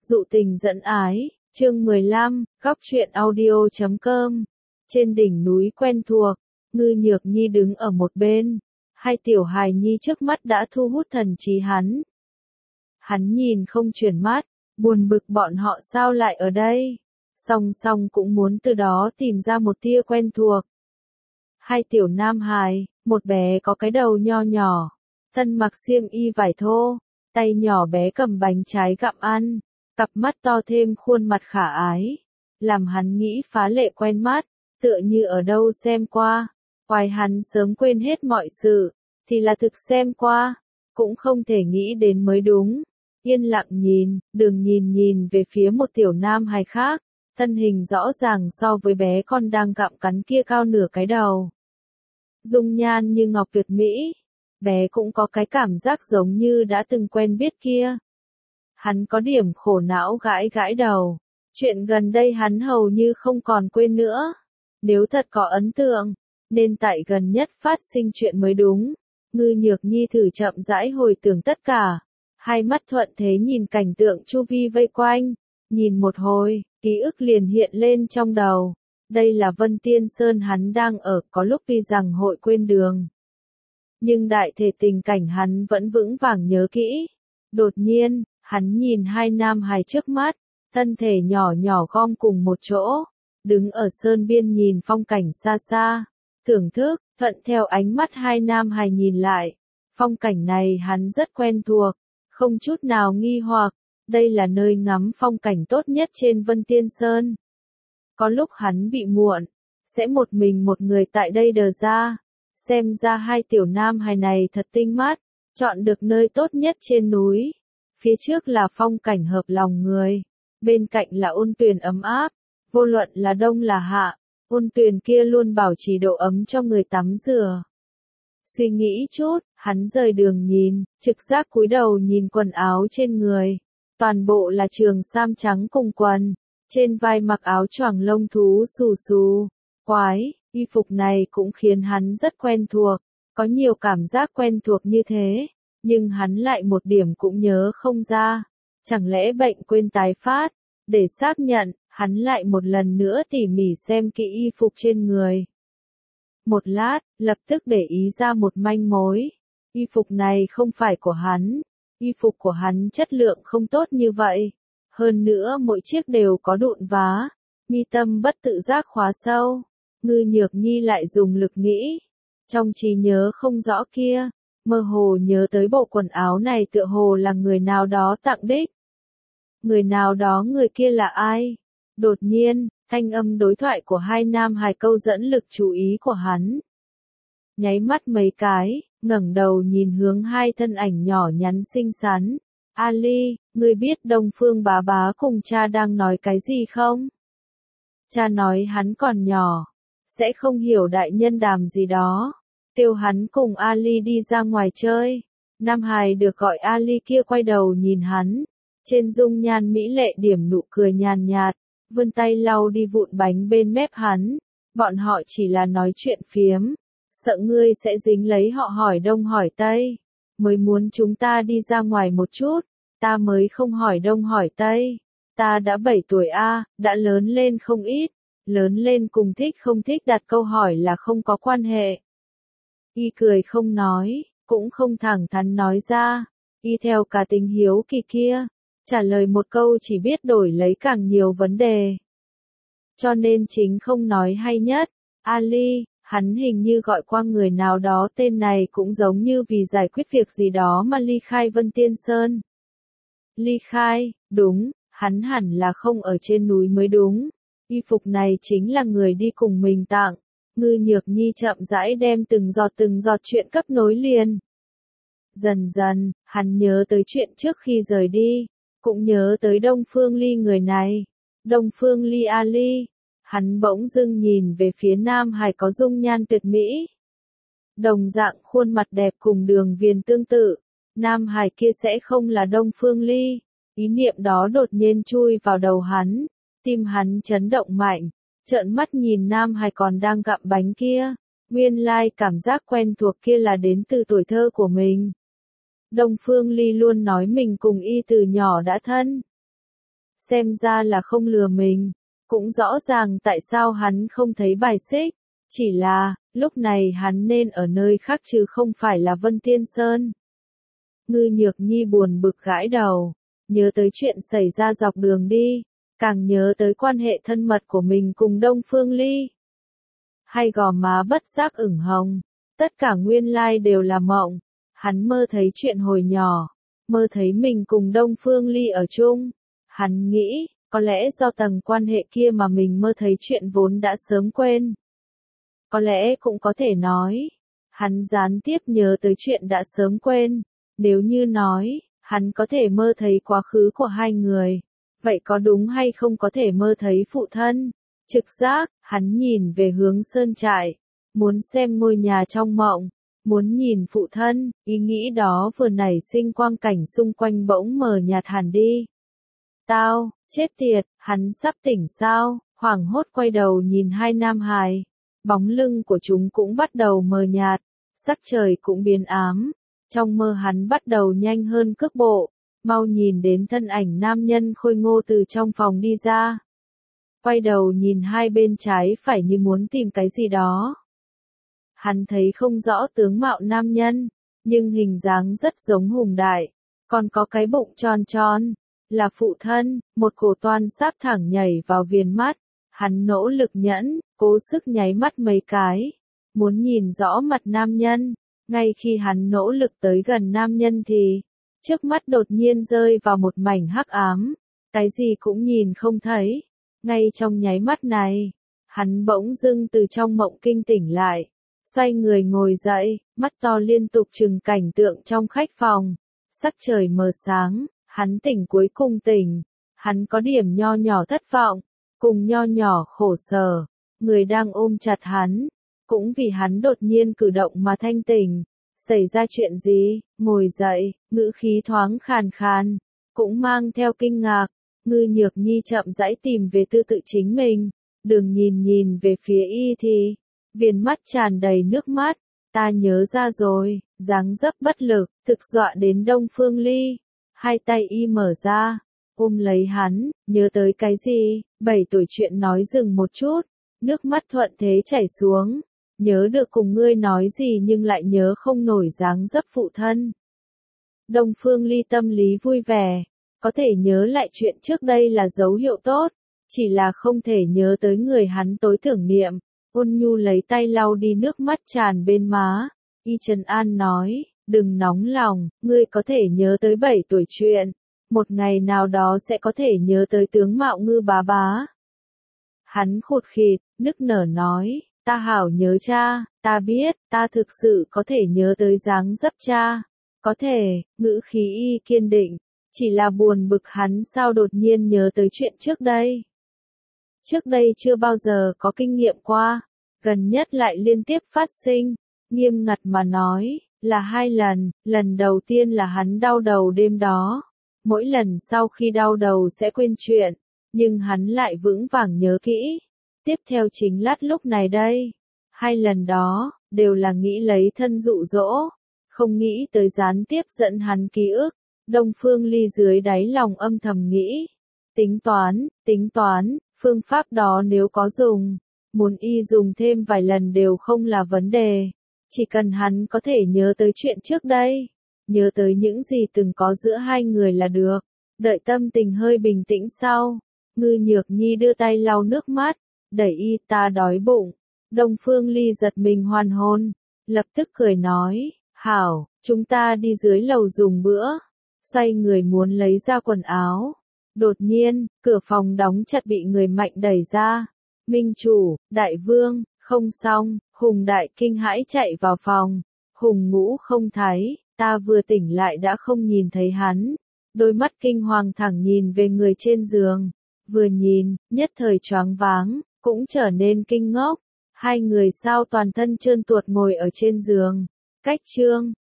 Dụ tình dẫn ái, chương 15, góc truyện audio.com. Trên đỉnh núi quen thuộc, Ngư Nhược Nhi đứng ở một bên. Hai tiểu hài nhi trước mắt đã thu hút thần trí hắn. Hắn nhìn không chuyển mắt, buồn bực bọn họ sao lại ở đây. Song song cũng muốn từ đó tìm ra một tia quen thuộc. Hai tiểu nam hài, một bé có cái đầu nho nhỏ, thân mặc xiêm y vải thô, tay nhỏ bé cầm bánh trái gặm ăn, cặp mắt to thêm khuôn mặt khả ái, làm hắn nghĩ phá lệ quen mắt, tựa như ở đâu xem qua. Hoài hắn sớm quên hết mọi sự, thì là thực xem qua, cũng không thể nghĩ đến mới đúng. Yên lặng nhìn, đừng nhìn về phía một tiểu nam hài khác, thân hình rõ ràng so với bé con đang gặm cắn kia cao nửa cái đầu. Dung nhan như ngọc tuyệt mỹ, bé cũng có cái cảm giác giống như đã từng quen biết kia. Hắn có điểm khổ não gãi gãi đầu, chuyện gần đây hắn hầu như không còn quên nữa. Nếu thật có ấn tượng, nên tại gần nhất phát sinh chuyện mới đúng. Ngư Nhược Nhi thử chậm rãi hồi tưởng tất cả, hai mắt thuận thế nhìn cảnh tượng chu vi vây quanh, nhìn một hồi, ký ức liền hiện lên trong đầu. Đây là Vân Tiên Sơn hắn đang ở, có lúc vì rằng hội quên đường. Nhưng đại thể tình cảnh hắn vẫn vững vàng nhớ kỹ. Đột nhiên, hắn nhìn hai nam hài trước mắt, thân thể nhỏ nhỏ gom cùng một chỗ, đứng ở sơn biên nhìn phong cảnh xa xa, thưởng thức, thuận theo ánh mắt hai nam hài nhìn lại. Phong cảnh này hắn rất quen thuộc, không chút nào nghi hoặc, đây là nơi ngắm phong cảnh tốt nhất trên Vân Tiên Sơn. Có lúc hắn bị muộn, sẽ một mình một người tại đây đờ ra, xem ra hai tiểu nam hài này thật tinh mắt, chọn được nơi tốt nhất trên núi. Phía trước là phong cảnh hợp lòng người, bên cạnh là ôn tuyền ấm áp, vô luận là đông là hạ, ôn tuyền kia luôn bảo trì độ ấm cho người tắm rửa. Suy nghĩ chút, hắn rời đường nhìn, trực giác cúi đầu nhìn quần áo trên người, toàn bộ là trường sam trắng cùng quần, trên vai mặc áo choàng lông thú xù xù. Quái, y phục này cũng khiến hắn rất quen thuộc, có nhiều cảm giác quen thuộc như thế. Nhưng hắn lại một điểm cũng nhớ không ra. Chẳng lẽ bệnh quên tái phát? Để xác nhận, hắn lại một lần nữa tỉ mỉ xem kỹ y phục trên người. Một lát, lập tức để ý ra một manh mối. Y phục này không phải của hắn. Y phục của hắn chất lượng không tốt như vậy. Hơn nữa mỗi chiếc đều có đụn vá. Mi tâm bất tự giác khóa sâu. Ngư Nhược Nhi lại dùng lực nghĩ. Trong trí nhớ không rõ kia, mơ hồ nhớ tới bộ quần áo này tựa hồ là người nào đó tặng đích. Người nào đó, người kia là ai? Đột nhiên, thanh âm đối thoại của hai nam hài câu dẫn lực chú ý của hắn. Nháy mắt mấy cái, ngẩng đầu nhìn hướng hai thân ảnh nhỏ nhắn xinh xắn. Ali, ngươi biết Đông Phương bá bá cùng cha đang nói cái gì không? Cha nói hắn còn nhỏ, sẽ không hiểu đại nhân đàm gì đó. Kêu hắn cùng Ali đi ra ngoài chơi. Nam hài được gọi Ali kia quay đầu nhìn hắn. Trên dung nhan mỹ lệ điểm nụ cười nhàn nhạt, vươn tay lau đi vụn bánh bên mép hắn. Bọn họ chỉ là nói chuyện phiếm. Sợ ngươi sẽ dính lấy họ hỏi đông hỏi tây. Mới muốn chúng ta đi ra ngoài một chút. Ta mới không hỏi đông hỏi tây. Ta đã 7 tuổi đã lớn lên không ít. Lớn lên cùng thích không thích đặt câu hỏi là không có quan hệ. Y cười không nói, cũng không thẳng thắn nói ra. Y theo cá tính hiếu kỳ kia, trả lời một câu chỉ biết đổi lấy càng nhiều vấn đề. Cho nên chính không nói hay nhất. Ali, hắn hình như gọi qua người nào đó tên này cũng giống như vì giải quyết việc gì đó mà ly khai Vân Tiên Sơn. Ly khai, đúng, hắn hẳn là không ở trên núi mới đúng. Y phục này chính là người đi cùng mình tặng. Ngư Nhược Nhi chậm rãi đem từng giọt chuyện cấp nối liền. Dần dần, hắn nhớ tới chuyện trước khi rời đi, cũng nhớ tới Đông Phương Ly người này. Đông Phương Ly Ali, hắn bỗng dưng nhìn về phía nam hài có dung nhan tuyệt mỹ. Đồng dạng khuôn mặt đẹp cùng đường viền tương tự, nam hài kia sẽ không là Đông Phương Ly. Ý niệm đó đột nhiên chui vào đầu hắn, tim hắn chấn động mạnh. Trợn mắt nhìn nam hài còn đang gặm bánh kia, nguyên lai cảm giác quen thuộc kia là đến từ tuổi thơ của mình. Đông Phương Ly luôn nói mình cùng y từ nhỏ đã thân. xem ra là không lừa mình, cũng rõ ràng tại sao hắn không thấy bài xích, chỉ là, lúc này hắn nên ở nơi khác chứ không phải là Vân Tiên Sơn. Ngư Nhược Nhi buồn bực gãi đầu, nhớ tới chuyện xảy ra dọc đường đi, càng nhớ tới quan hệ thân mật của mình cùng Đông Phương Ly. Hai gò má bất giác ửng hồng, tất cả nguyên lai đều là mộng, hắn mơ thấy chuyện hồi nhỏ, mơ thấy mình cùng Đông Phương Ly ở chung. Hắn nghĩ, có lẽ do tầng quan hệ kia mà mình mơ thấy chuyện vốn đã sớm quên. Có lẽ cũng có thể nói, hắn gián tiếp nhớ tới chuyện đã sớm quên. Nếu như nói, hắn có thể mơ thấy quá khứ của hai người, vậy có đúng hay không có thể mơ thấy phụ thân? Trực giác, hắn nhìn về hướng sơn trại, muốn xem ngôi nhà trong mộng, muốn nhìn phụ thân, ý nghĩ đó vừa nảy sinh quang cảnh xung quanh bỗng mờ nhạt hẳn đi. Tao, chết tiệt, hắn sắp tỉnh sao? Hoảng hốt quay đầu nhìn hai nam hài, bóng lưng của chúng cũng bắt đầu mờ nhạt, sắc trời cũng biến ám. Trong mơ hắn bắt đầu nhanh hơn cước bộ, mau nhìn đến thân ảnh nam nhân khôi ngô từ trong phòng đi ra. Quay đầu nhìn hai bên trái phải như muốn tìm cái gì đó. Hắn thấy không rõ tướng mạo nam nhân, nhưng hình dáng rất giống Hùng Đại, còn có cái bụng tròn tròn, là phụ thân, một cổ toan sáp thẳng nhảy vào viền mắt. Hắn nỗ lực nhẫn, cố sức nháy mắt mấy cái, muốn nhìn rõ mặt nam nhân. Ngay khi hắn nỗ lực tới gần nam nhân thì, trước mắt đột nhiên rơi vào một mảnh hắc ám, cái gì cũng nhìn không thấy. Ngay trong nháy mắt này, hắn bỗng dưng từ trong mộng kinh tỉnh lại, xoay người ngồi dậy, mắt to liên tục trừng cảnh tượng trong khách phòng. Sắc trời mờ sáng, hắn tỉnh cuối cùng tỉnh, hắn có điểm nho nhỏ thất vọng, cùng nho nhỏ khổ sở, người đang ôm chặt hắn. Cũng vì hắn đột nhiên cử động mà thanh tỉnh. Xảy ra chuyện gì? Ngồi dậy, ngữ khí thoáng khàn khàn, cũng mang theo kinh ngạc. Ngư Nhược Nhi chậm rãi tìm về tư tự chính mình, đừng nhìn về phía y thì, viền mắt tràn đầy nước mắt. Ta nhớ ra rồi, dáng dấp bất lực, thực dọa đến Đông Phương Ly. Hai tay y mở ra, ôm lấy hắn, nhớ tới cái gì? 7 tuổi chuyện nói dừng một chút, nước mắt thuận thế chảy xuống. Nhớ được cùng ngươi nói gì nhưng lại nhớ không nổi dáng dấp phụ thân. Đông Phương Ly tâm lý vui vẻ, có thể nhớ lại chuyện trước đây là dấu hiệu tốt, chỉ là không thể nhớ tới người hắn tối tưởng niệm. Ôn nhu lấy tay lau đi nước mắt tràn bên má, y trấn an nói, đừng nóng lòng, ngươi có thể nhớ tới 7 tuổi chuyện, một ngày nào đó sẽ có thể nhớ tới tướng mạo Ngư bá bá. Hắn khụt khịt, nức nở nói. Ta hảo nhớ cha, ta biết, ta thực sự có thể nhớ tới dáng dấp cha. Có thể, ngữ khí y kiên định, chỉ là buồn bực hắn sao đột nhiên nhớ tới chuyện trước đây. Trước đây chưa bao giờ có kinh nghiệm qua, gần nhất lại liên tiếp phát sinh, nghiêm ngặt mà nói, là 2 lần, lần đầu tiên là hắn đau đầu đêm đó. Mỗi lần sau khi đau đầu sẽ quên chuyện, nhưng hắn lại vững vàng nhớ kỹ. Tiếp theo chính lát lúc này đây. 2 lần đó, đều là nghĩ lấy thân dụ dỗ, không nghĩ tới gián tiếp dẫn hắn ký ức. Đông Phương Ly dưới đáy lòng âm thầm nghĩ. Tính toán, phương pháp đó nếu có dùng, muốn y dùng thêm vài lần đều không là vấn đề. Chỉ cần hắn có thể nhớ tới chuyện trước đây, nhớ tới những gì từng có giữa hai người là được. Đợi tâm tình hơi bình tĩnh sau, Ngư Nhược Nhi đưa tay lau nước mắt. Đẩy y, ta đói bụng. Đông Phương Ly giật mình hoàn hồn, lập tức cười nói, hảo, chúng ta đi dưới lầu dùng bữa. Xoay người muốn lấy ra quần áo. Đột nhiên, cửa phòng đóng chặt bị người mạnh đẩy ra. Minh chủ, đại vương, không xong, Hùng Đại kinh hãi chạy vào phòng. Hùng Ngũ không thấy, ta vừa tỉnh lại đã không nhìn thấy hắn. Đôi mắt kinh hoàng thẳng nhìn về người trên giường. Vừa nhìn, nhất thời choáng váng, cũng trở nên kinh ngốc. Hai người sao toàn thân trơn tuột ngồi ở trên giường. Cách chương